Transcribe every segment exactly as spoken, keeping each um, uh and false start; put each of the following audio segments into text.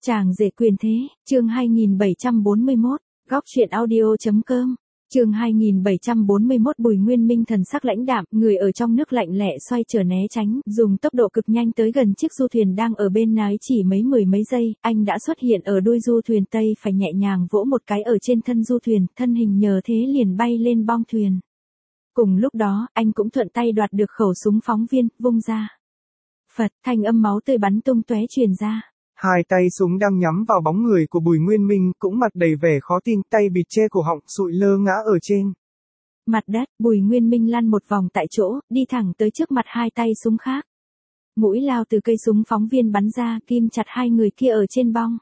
Chàng rể quyền thế, chương hai nghìn bảy trăm bốn mươi mốt, góc truyện audio.com, chương hai nghìn bảy trăm bốn mươi mốt. Bùi Nguyên Minh thần sắc lãnh đạm, người ở trong nước lạnh lẽ xoay trở né tránh, dùng tốc độ cực nhanh tới gần chiếc du thuyền đang ở bên nái. Chỉ mấy mười mấy giây, anh đã xuất hiện ở đuôi du thuyền, tay phải nhẹ nhàng vỗ một cái ở trên thân du thuyền, thân hình nhờ thế liền bay lên bong thuyền. Cùng lúc đó, anh cũng thuận tay đoạt được khẩu súng phóng viên, vung ra. Phật, thanh âm máu tươi bắn tung tóe truyền ra. Hai tay súng đang nhắm vào bóng người của Bùi Nguyên Minh, cũng mặt đầy vẻ khó tin, tay bịt che cổ họng, sụi lơ ngã ở trên mặt đất. Bùi Nguyên Minh lăn một vòng tại chỗ, đi thẳng tới trước mặt hai tay súng khác. Mũi lao từ cây súng phóng viên bắn ra, kim chặt hai người kia ở trên bong.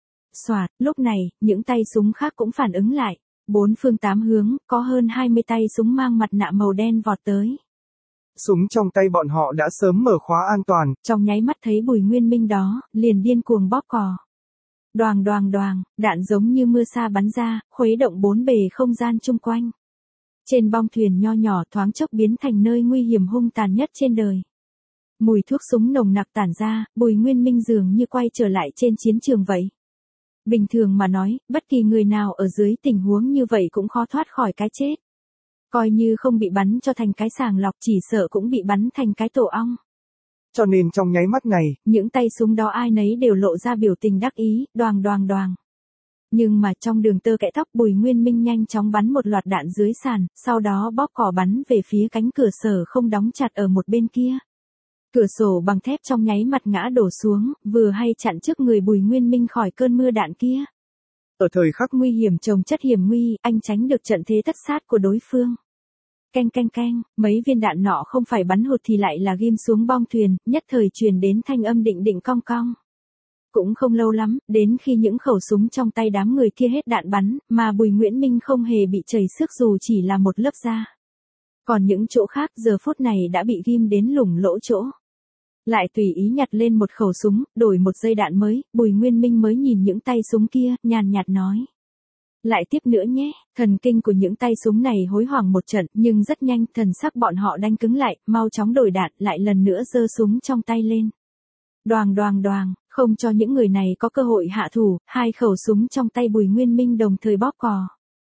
Xoạt, lúc này, những tay súng khác cũng phản ứng lại. Bốn phương tám hướng, có hơn hai mươi tay súng mang mặt nạ màu đen vọt tới. Súng trong tay bọn họ đã sớm mở khóa an toàn. Trong nháy mắt thấy Bùi Nguyên Minh đó, liền điên cuồng bóp cò. Đoàng đoàng đoàng, đạn giống như mưa sa bắn ra, khuấy động bốn bề không gian chung quanh. Trên bong thuyền nho nhỏ thoáng chốc biến thành nơi nguy hiểm hung tàn nhất trên đời. Mùi thuốc súng nồng nặc tản ra, Bùi Nguyên Minh dường như quay trở lại trên chiến trường vậy. Bình thường mà nói, bất kỳ người nào ở dưới tình huống như vậy cũng khó thoát khỏi cái chết. Coi như không bị bắn cho thành cái sàng lọc, chỉ sợ cũng bị bắn thành cái tổ ong. Cho nên trong nháy mắt này, những tay súng đó ai nấy đều lộ ra biểu tình đắc ý, đoàng đoàng đoàng. Nhưng mà trong đường tơ kẽ tóc, Bùi Nguyên Minh nhanh chóng bắn một loạt đạn dưới sàn, sau đó bóp cò bắn về phía cánh cửa sổ không đóng chặt ở một bên kia. Cửa sổ bằng thép trong nháy mặt ngã đổ xuống, vừa hay chặn trước người Bùi Nguyên Minh khỏi cơn mưa đạn kia. Ở thời khắc nguy hiểm chồng chất hiểm nguy, anh tránh được trận thế tất sát của đối phương. Canh canh canh, mấy viên đạn nọ không phải bắn hụt thì lại là ghim xuống bong thuyền, nhất thời truyền đến thanh âm định định cong cong. Cũng không lâu lắm, đến khi những khẩu súng trong tay đám người kia hết đạn bắn, mà Bùi Nguyễn Minh không hề bị chảy xước dù chỉ là một lớp da. Còn những chỗ khác giờ phút này đã bị ghim đến lủng lỗ chỗ. Lại tùy ý nhặt lên một khẩu súng, đổi một dây đạn mới, Bùi Nguyên Minh mới nhìn những tay súng kia, nhàn nhạt nói. Lại tiếp nữa nhé. Thần kinh của những tay súng này hối hoảng một trận, nhưng rất nhanh, thần sắc bọn họ đanh cứng lại, mau chóng đổi đạn, lại lần nữa giơ súng trong tay lên. Đoàng đoàng đoàng, không cho những người này có cơ hội hạ thủ, hai khẩu súng trong tay Bùi Nguyên Minh đồng thời bóp cò.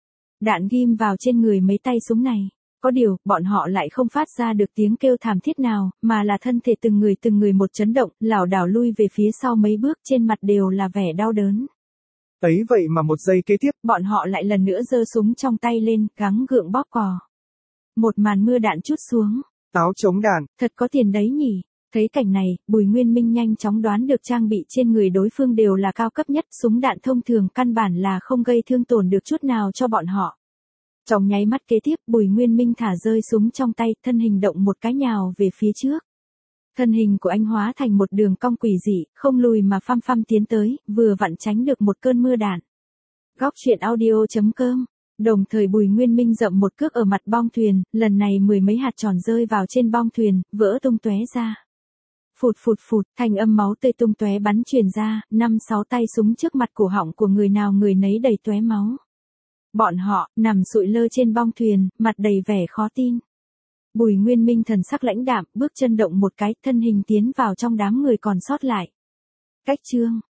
Đạn ghim vào trên người mấy tay súng này. Có điều, bọn họ lại không phát ra được tiếng kêu thảm thiết nào, mà là thân thể từng người từng người một chấn động, lảo đảo lui về phía sau mấy bước, trên mặt đều là vẻ đau đớn. Ấy vậy mà một giây kế tiếp, bọn họ lại lần nữa giơ súng trong tay lên, gắng gượng bóp cò. Một màn mưa đạn trút xuống. Áo chống đạn. Thật có tiền đấy nhỉ. Thấy cảnh này, Bùi Nguyên Minh nhanh chóng đoán được trang bị trên người đối phương đều là cao cấp nhất, súng đạn thông thường căn bản là không gây thương tổn được chút nào cho bọn họ. Trong nháy mắt kế tiếp, Bùi Nguyên Minh thả rơi súng trong tay, thân hình động một cái nhào về phía trước. Thân hình của anh hóa thành một đường cong quỷ dị, không lùi mà phăm phăm tiến tới, vừa vặn tránh được một cơn mưa đạn. Góc truyện audio.com. Đồng thời Bùi Nguyên Minh dậm một cước ở mặt bong thuyền, lần này mười mấy hạt tròn rơi vào trên bong thuyền, vỡ tung tóe ra. Phụt phụt phụt, thanh âm máu tươi tung tóe bắn truyền ra, năm sáu tay súng trước mặt cổ họng của người nào người nấy đầy tóe máu. Bọn họ nằm sụi lơ trên bong thuyền, mặt đầy vẻ khó tin. Bùi Nguyên Minh thần sắc lãnh đạm, bước chân động một cái, thân hình tiến vào trong đám người còn sót lại. Cách chương